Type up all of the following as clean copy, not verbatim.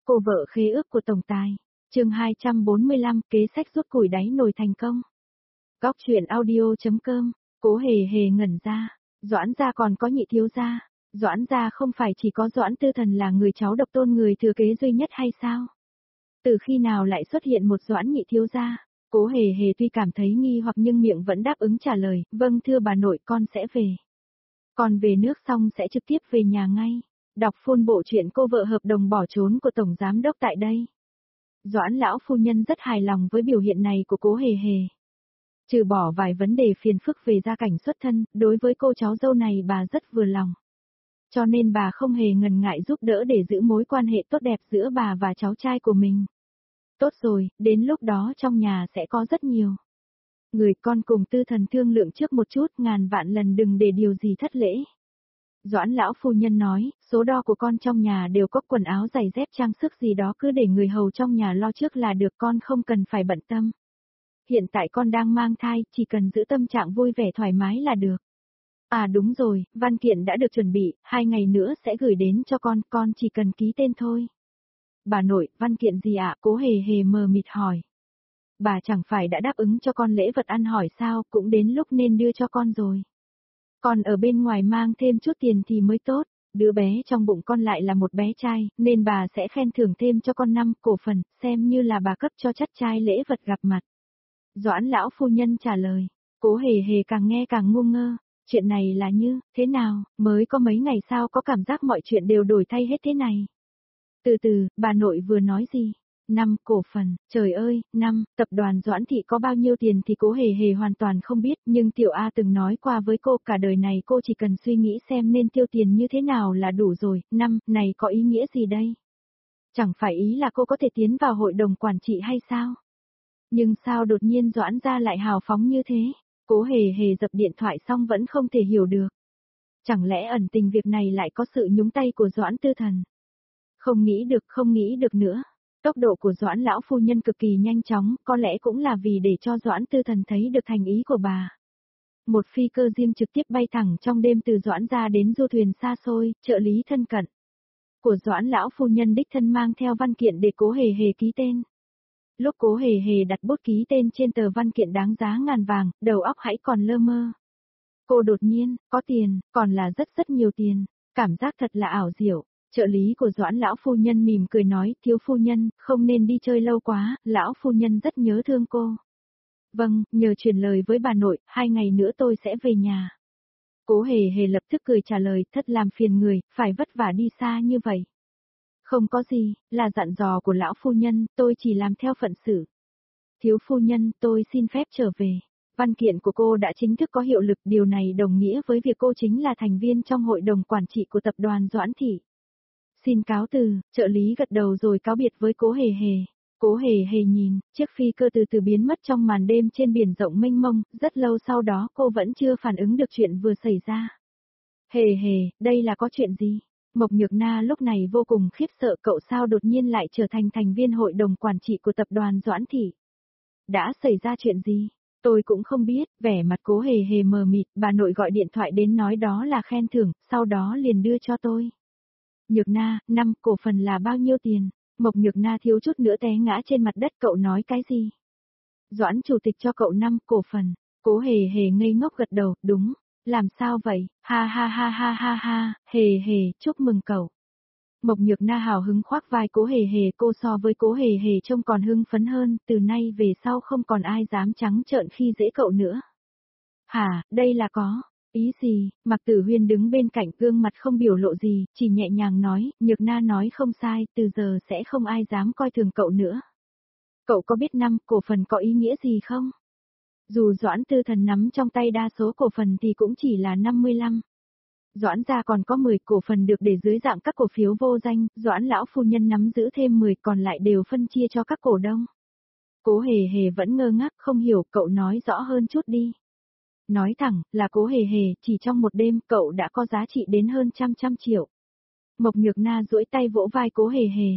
Cô vợ khế ước của tổng tài. Chương 245, kế sách rút củi đáy nồi thành công. Góc truyện audio.com. Cố Hề Hề ngẩn ra. Doãn gia còn có nhị thiếu gia. Doãn gia không phải chỉ có Doãn Tư Thần là người cháu độc tôn người thừa kế duy nhất hay sao? Từ khi nào lại xuất hiện một Doãn nhị thiếu gia? Cố Hề Hề tuy cảm thấy nghi hoặc nhưng miệng vẫn đáp ứng trả lời, vâng thưa bà nội, con sẽ về. Con về nước xong sẽ trực tiếp về nhà ngay. Đọc full bộ truyện Cô vợ hợp đồng bỏ trốn của Tổng Giám đốc tại đây. Doãn lão phu nhân rất hài lòng với biểu hiện này của Cố Hề Hề. Trừ bỏ vài vấn đề phiền phức về gia cảnh xuất thân, đối với cô cháu dâu này bà rất vừa lòng. Cho nên bà không hề ngần ngại giúp đỡ để giữ mối quan hệ tốt đẹp giữa bà và cháu trai của mình. Tốt rồi, đến lúc đó trong nhà sẽ có rất nhiều người, con cùng Tư Thần thương lượng trước một chút, ngàn vạn lần đừng để điều gì thất lễ. Doãn lão phu nhân nói, số đo của con trong nhà đều có, quần áo giày dép trang sức gì đó cứ để người hầu trong nhà lo trước là được, con không cần phải bận tâm. Hiện tại con đang mang thai, chỉ cần giữ tâm trạng vui vẻ thoải mái là được. À đúng rồi, văn kiện đã được chuẩn bị, 2 ngày nữa sẽ gửi đến cho con chỉ cần ký tên thôi. Bà nội, văn kiện gì ạ? Cố Hề Hề mờ mịt hỏi. Bà chẳng phải đã đáp ứng cho con lễ vật ăn hỏi sao, cũng đến lúc nên đưa cho con rồi. Còn ở bên ngoài mang thêm chút tiền thì mới tốt, đứa bé trong bụng con lại là một bé trai, nên bà sẽ khen thưởng thêm cho con 5 cổ phần, xem như là bà cấp cho chắt trai lễ vật gặp mặt. Doãn lão phu nhân trả lời. Cố Hề Hề càng nghe càng ngu ngơ, chuyện này là như thế nào, mới có mấy ngày sao có cảm giác mọi chuyện đều đổi thay hết thế này. Từ từ, bà nội vừa nói gì? 5 cổ phần, trời ơi, 5, tập đoàn Doãn Thị có bao nhiêu tiền thì Cố Hề Hề hoàn toàn không biết, nhưng Tiểu A từng nói qua với cô, cả đời này cô chỉ cần suy nghĩ xem nên tiêu tiền như thế nào là đủ rồi. 5, này có ý nghĩa gì đây? Chẳng phải ý là cô có thể tiến vào hội đồng quản trị hay sao? Nhưng sao đột nhiên Doãn gia lại hào phóng như thế? Cố Hề Hề dập điện thoại xong vẫn không thể hiểu được. Chẳng lẽ ẩn tình việc này lại có sự nhúng tay của Doãn Tư Thần? Không nghĩ được nữa. Tốc độ của Doãn lão phu nhân cực kỳ nhanh chóng, có lẽ cũng là vì để cho Doãn Tư Thần thấy được thành ý của bà. Một phi cơ riêng trực tiếp bay thẳng trong đêm từ Doãn gia đến du thuyền xa xôi, trợ lý thân cận của Doãn lão phu nhân đích thân mang theo văn kiện để Cố Hề Hề ký tên. Lúc Cố Hề Hề đặt bút ký tên trên tờ văn kiện đáng giá ngàn vàng, đầu óc hãy còn lơ mơ. Cô đột nhiên, có tiền, còn là rất nhiều tiền, cảm giác thật là ảo diệu. Trợ lý của Doãn lão phu nhân mỉm cười nói, thiếu phu nhân, không nên đi chơi lâu quá, lão phu nhân rất nhớ thương cô. Vâng, nhờ truyền lời với bà nội, 2 ngày nữa tôi sẽ về nhà. Cố Hề Hề lập tức cười trả lời, thất làm phiền người, phải vất vả đi xa như vậy. Không có gì, là dặn dò của lão phu nhân, tôi chỉ làm theo phận sự. Thiếu phu nhân, tôi xin phép trở về. Văn kiện của cô đã chính thức có hiệu lực, điều này đồng nghĩa với việc cô chính là thành viên trong hội đồng quản trị của tập đoàn Doãn Thị. Xin cáo từ, trợ lý gật đầu rồi cáo biệt với Cố Hề Hề. Cố Hề Hề nhìn, chiếc phi cơ từ từ biến mất trong màn đêm trên biển rộng mênh mông, rất lâu sau đó cô vẫn chưa phản ứng được chuyện vừa xảy ra. Hề Hề, đây là có chuyện gì? Mộc Nhược Na lúc này vô cùng khiếp sợ, cậu sao đột nhiên lại trở thành thành viên hội đồng quản trị của tập đoàn Doãn Thị? Đã xảy ra chuyện gì? Tôi cũng không biết, vẻ mặt Cố Hề Hề mờ mịt, bà nội gọi điện thoại đến nói đó là khen thưởng, sau đó liền đưa cho tôi. Nhược Na, 5 cổ phần là bao nhiêu tiền? Mộc Nhược Na thiếu chút nữa té ngã trên mặt đất, cậu nói cái gì? Doãn chủ tịch cho cậu 5 cổ phần. Cố Hề Hề ngây ngốc gật đầu, đúng. Làm sao vậy? Ha ha ha ha ha ha, Hề Hề, chúc mừng cậu. Mộc Nhược Na hào hứng khoác vai Cố Hề Hề, cô so với Cố Hề Hề trông còn hưng phấn hơn, từ nay về sau không còn ai dám trắng trợn khi dễ cậu nữa. Hả, đây là có ý gì? Mạc Tử Huyên đứng bên cạnh, gương mặt không biểu lộ gì, chỉ nhẹ nhàng nói, Nhược Na nói không sai, từ giờ sẽ không ai dám coi thường cậu nữa. Cậu có biết 5 cổ phần có ý nghĩa gì không? Dù Doãn Tư Thần nắm trong tay đa số cổ phần thì cũng chỉ là 55. Doãn gia còn có 10 cổ phần được để dưới dạng các cổ phiếu vô danh, Doãn lão phu nhân nắm giữ thêm 10 còn lại đều phân chia cho các cổ đông. Cố Hề Hề vẫn ngơ ngác không hiểu, cậu nói rõ hơn chút đi. Nói thẳng, là Cố Hề Hề, chỉ trong một đêm cậu đã có giá trị đến hơn trăm triệu. Mộc Nhược Na duỗi tay vỗ vai Cố Hề Hề.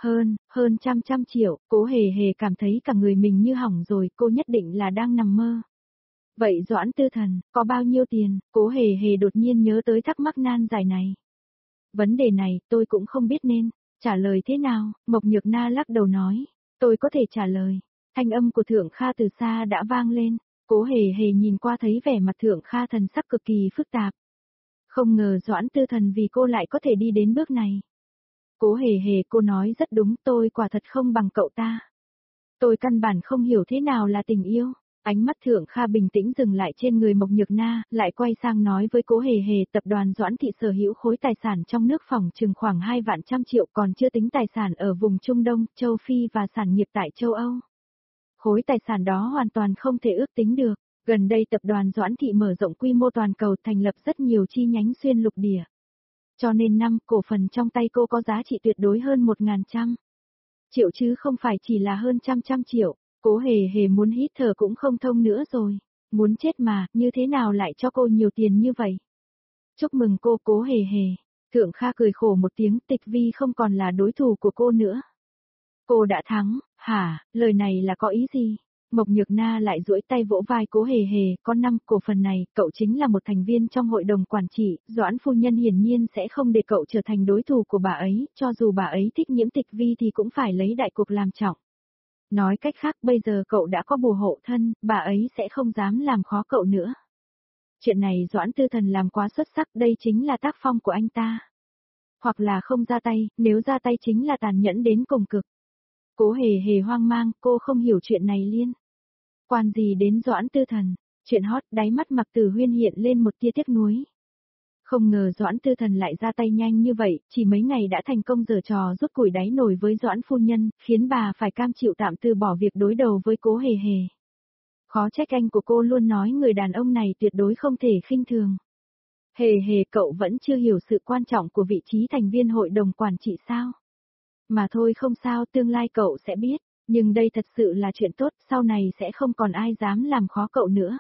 Hơn trăm triệu, Cố Hề Hề cảm thấy cả người mình như hỏng rồi, cô nhất định là đang nằm mơ. Vậy Doãn Tư Thần, có bao nhiêu tiền? Cố Hề Hề đột nhiên nhớ tới thắc mắc nan giải này. Vấn đề này, tôi cũng không biết nên Trả lời thế nào? Mộc Nhược Na lắc đầu nói. Tôi có thể trả lời. Thanh âm của Thượng Kha từ xa đã vang lên. Cố hề hề nhìn qua thấy vẻ mặt Thượng Kha thần sắc cực kỳ phức tạp. Không ngờ Doãn Tư Thần vì cô lại có thể đi đến bước này. Cố hề hề, cô nói rất đúng, tôi quả thật không bằng cậu ta. Tôi căn bản không hiểu thế nào là tình yêu. Ánh mắt Thượng Kha bình tĩnh dừng lại trên người Mộc Nhược Na, lại quay sang nói với Cố hề hề, tập đoàn Doãn Thị sở hữu khối tài sản trong nước phòng chừng khoảng 2 vạn trăm triệu, còn chưa tính tài sản ở vùng Trung Đông, châu Phi và sản nghiệp tại châu Âu. Khối tài sản đó hoàn toàn không thể ước tính được. Gần đây tập đoàn Doãn Thị mở rộng quy mô toàn cầu, thành lập rất nhiều chi nhánh xuyên lục địa. Cho nên cổ phần trong tay cô có giá trị tuyệt đối hơn 1.100 triệu chứ không phải chỉ là hơn trăm triệu. Cố hề hề muốn hít thở cũng không thông nữa rồi. Muốn chết mà, như thế nào lại cho cô nhiều tiền như vậy? Chúc mừng cô, Cố hề hề. Thượng Kha cười khổ một tiếng, Tịch Vi không còn là đối thủ của cô nữa. Cô đã thắng, hả, lời này là có ý gì? Mộc Nhược Na lại duỗi tay vỗ vai Cố hề hề, có 5 cổ phần này, cậu chính là một thành viên trong hội đồng quản trị, Doãn phu nhân hiển nhiên sẽ không để cậu trở thành đối thủ của bà ấy, cho dù bà ấy thích Nhiễm Tịch Vi thì cũng phải lấy đại cuộc làm trọng. Nói cách khác, bây giờ cậu đã có bùa hộ thân, bà ấy sẽ không dám làm khó cậu nữa. Chuyện này Doãn Tư Thần làm quá xuất sắc, đây chính là tác phong của anh ta. Hoặc là không ra tay, nếu ra tay chính là tàn nhẫn đến cùng cực. Cố hề hề hoang mang, cô không hiểu chuyện này liên quan gì đến Doãn Tư Thần. Chuyện hot, đáy mắt Mạc Tử Huyên hiện lên một tia tiếc nuối. Không ngờ Doãn Tư Thần lại ra tay nhanh như vậy, chỉ mấy ngày đã thành công giở trò rút củi đáy nồi với Doãn phu nhân, khiến bà phải cam chịu tạm từ bỏ việc đối đầu với Cố hề hề. Khó trách anh của cô luôn nói người đàn ông này tuyệt đối không thể khinh thường. Hề hề, cậu vẫn chưa hiểu sự quan trọng của vị trí thành viên hội đồng quản trị sao? Mà thôi không sao, tương lai cậu sẽ biết, nhưng đây thật sự là chuyện tốt, sau này sẽ không còn ai dám làm khó cậu nữa.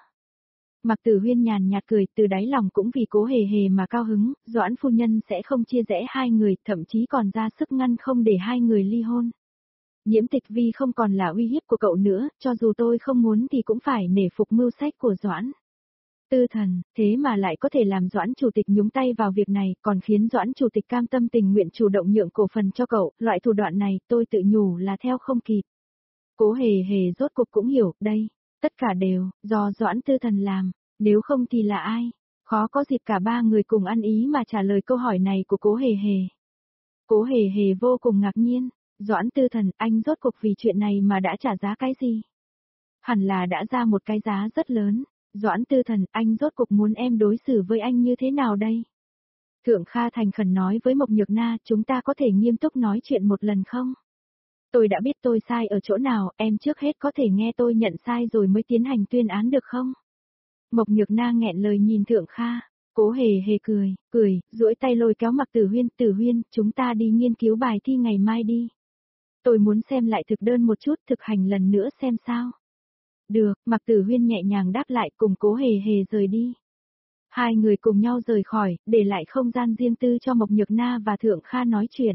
Mạc Tử Huyên nhàn nhạt cười, từ đáy lòng cũng vì Cố hề hề mà cao hứng, Doãn phu nhân sẽ không chia rẽ hai người, thậm chí còn ra sức ngăn không để hai người ly hôn. Nhiễm Tịch Vi không còn là uy hiếp của cậu nữa, cho dù tôi không muốn thì cũng phải nể phục mưu sách của Doãn Tư Thần, thế mà lại có thể làm Doãn chủ tịch nhúng tay vào việc này, còn khiến Doãn chủ tịch cam tâm tình nguyện chủ động nhượng cổ phần cho cậu, loại thủ đoạn này tôi tự nhủ là theo không kịp. Cố hề hề rốt cuộc cũng hiểu, đây, tất cả đều, do Doãn Tư Thần làm, nếu không thì là ai? Khó có dịp cả ba người cùng ăn ý mà trả lời câu hỏi này của Cố hề hề. Cố hề hề vô cùng ngạc nhiên, Doãn Tư Thần, anh rốt cuộc vì chuyện này mà đã trả giá cái gì? Hẳn là đã ra một cái giá rất lớn. Doãn Tư Thần, anh rốt cuộc muốn em đối xử với anh như thế nào đây? Thượng Kha thành khẩn nói với Mộc Nhược Na, chúng ta có thể nghiêm túc nói chuyện một lần không? Tôi đã biết tôi sai ở chỗ nào, em trước hết có thể nghe tôi nhận sai rồi mới tiến hành tuyên án được không? Mộc Nhược Na nghẹn lời nhìn Thượng Kha, Cố hề hề cười, duỗi tay lôi kéo Mạc Tử Huyên, chúng ta đi nghiên cứu bài thi ngày mai đi. Tôi muốn xem lại thực đơn một chút, thực hành lần nữa xem sao. Được, Mạc Tử Huyên nhẹ nhàng đáp lại, cùng Cố hề hề rời đi. Hai người cùng nhau rời khỏi, để lại không gian riêng tư cho Mộc Nhược Na và Thượng Kha nói chuyện.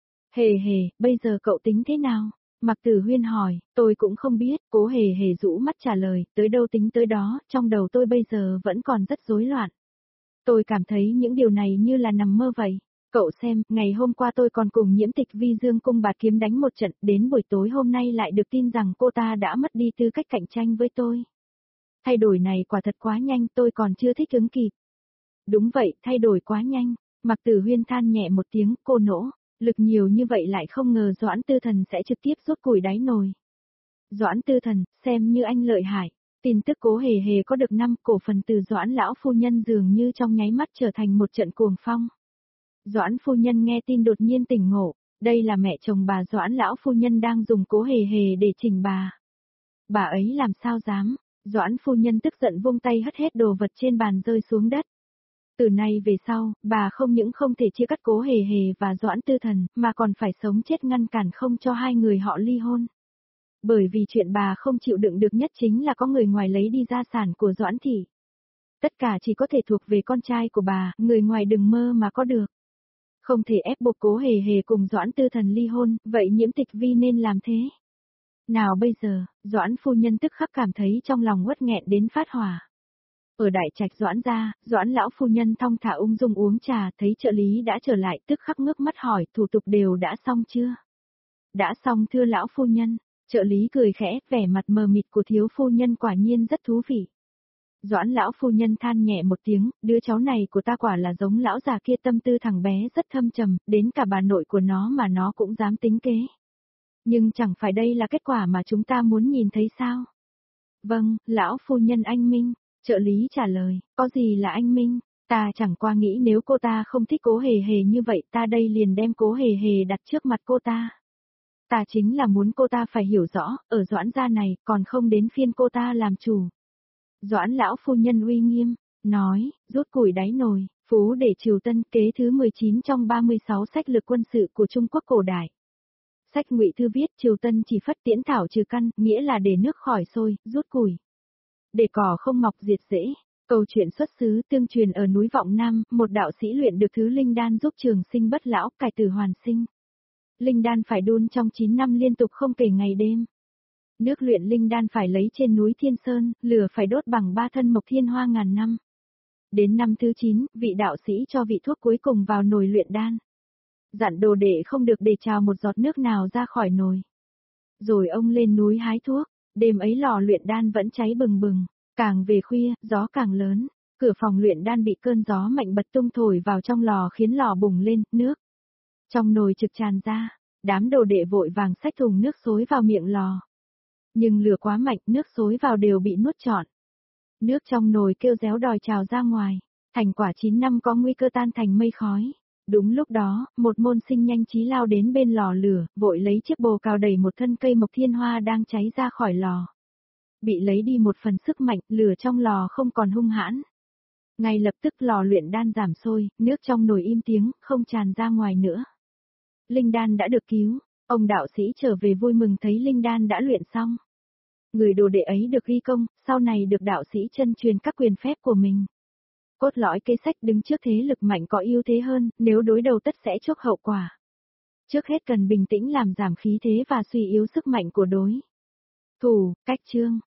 Hề hề, bây giờ cậu tính thế nào? Mạc Tử Huyên hỏi, tôi cũng không biết, Cố hề hề rũ mắt trả lời, tới đâu tính tới đó, trong đầu tôi bây giờ vẫn còn rất rối loạn. Tôi cảm thấy những điều này như là nằm mơ vậy. Cậu xem, ngày hôm qua tôi còn cùng Nhiễm Tịch Vi dương cung bạt kiếm đánh một trận, đến buổi tối hôm nay lại được tin rằng cô ta đã mất đi tư cách cạnh tranh với tôi. Thay đổi này quả thật quá nhanh, tôi còn chưa thích ứng kịp. Đúng vậy, thay đổi quá nhanh. Mạc Tử Huyên than nhẹ một tiếng, cô nỗ, lực nhiều như vậy lại không ngờ Doãn Tư Thần sẽ trực tiếp rút củi đáy nồi. Doãn Tư Thần, xem như anh lợi hại. Tin tức Cố hề hề có được 5 cổ phần từ Doãn lão phu nhân dường như trong nháy mắt trở thành một trận cuồng phong. Doãn phu nhân nghe tin đột nhiên tỉnh ngộ, đây là mẹ chồng bà Doãn lão phu nhân đang dùng Cố hề hề để chỉnh bà. Bà ấy làm sao dám, Doãn phu nhân tức giận vung tay hất hết đồ vật trên bàn rơi xuống đất. Từ nay về sau, bà không những không thể chia cắt Cố hề hề và Doãn Tư Thần, mà còn phải sống chết ngăn cản không cho hai người họ ly hôn. Bởi vì chuyện bà không chịu đựng được nhất chính là có người ngoài lấy đi gia sản của Doãn thị. Tất cả chỉ có thể thuộc về con trai của bà, người ngoài đừng mơ mà có được. Không thể ép buộc Cố hề hề cùng Doãn Tư Thần ly hôn, vậy Nhiễm Tịch Vi nên làm thế. Nào bây giờ, Doãn phu nhân tức khắc cảm thấy trong lòng uất nghẹn đến phát hỏa. Ở đại trạch Doãn gia, Doãn lão phu nhân thong thả ung dung uống trà, thấy trợ lý đã trở lại, tức khắc ngước mắt hỏi, thủ tục đều đã xong chưa? Đã xong thưa lão phu nhân. Trợ lý cười khẽ, vẻ mặt mờ mịt của thiếu phu nhân quả nhiên rất thú vị. Doãn lão phu nhân than nhẹ một tiếng, đứa cháu này của ta quả là giống lão già kia, tâm tư thằng bé rất thâm trầm, đến cả bà nội của nó mà nó cũng dám tính kế. Nhưng chẳng phải đây là kết quả mà chúng ta muốn nhìn thấy sao? Vâng, lão phu nhân anh minh. Trợ lý trả lời, có gì là anh minh? Ta chẳng qua nghĩ nếu cô ta không thích Cố Hề Hề như vậy, ta đây liền đem Cố Hề Hề đặt trước mặt cô ta. Ta chính là muốn cô ta phải hiểu rõ, ở Doãn gia này, còn không đến phiên cô ta làm chủ. Doãn lão phu nhân uy nghiêm, nói, rút củi đáy nồi, phú để triều tân, kế thứ 19 trong 36 sách lược quân sự của Trung Quốc cổ đại. Sách Ngụy Thư viết triều tân chỉ phất tiễn thảo trừ căn, nghĩa là để nước khỏi sôi, rút củi. Để cỏ không mọc diệt rễ. Câu chuyện xuất xứ tương truyền ở núi Vọng Nam, một đạo sĩ luyện được thứ linh đan giúp trường sinh bất lão, cải tử hoàn sinh. Linh đan phải đun trong 9 năm liên tục không kể ngày đêm. Nước luyện linh đan phải lấy trên núi Thiên Sơn, lửa phải đốt bằng 3 thân mộc thiên hoa ngàn năm. Đến năm thứ 9, vị đạo sĩ cho vị thuốc cuối cùng vào nồi luyện đan. Dặn đồ đệ không được để trào một giọt nước nào ra khỏi nồi. Rồi ông lên núi hái thuốc, đêm ấy lò luyện đan vẫn cháy bừng bừng, càng về khuya, gió càng lớn, cửa phòng luyện đan bị cơn gió mạnh bật tung thổi vào trong lò khiến lò bùng lên, nước trong nồi trực tràn ra, đám đồ đệ vội vàng xách thùng nước xối vào miệng lò. Nhưng lửa quá mạnh, nước xối vào đều bị nuốt trọn. Nước trong nồi kêu réo đòi trào ra ngoài, thành quả 9 năm có nguy cơ tan thành mây khói. Đúng lúc đó, một môn sinh nhanh trí lao đến bên lò lửa, vội lấy chiếc bồ cào đẩy một thân cây mộc thiên hoa đang cháy ra khỏi lò. Bị lấy đi một phần sức mạnh, lửa trong lò không còn hung hãn. Ngay lập tức lò luyện đan giảm sôi, nước trong nồi im tiếng, không tràn ra ngoài nữa. Linh đan đã được cứu, ông đạo sĩ trở về vui mừng thấy linh đan đã luyện xong. Người đồ đệ ấy được ghi công, sau này được đạo sĩ chân truyền các quyền phép của mình. Cốt lõi kế sách đứng trước thế lực mạnh có ưu thế hơn, nếu đối đầu tất sẽ chuốc hậu quả. Trước hết cần bình tĩnh làm giảm khí thế và suy yếu sức mạnh của đối thủ, cách chương.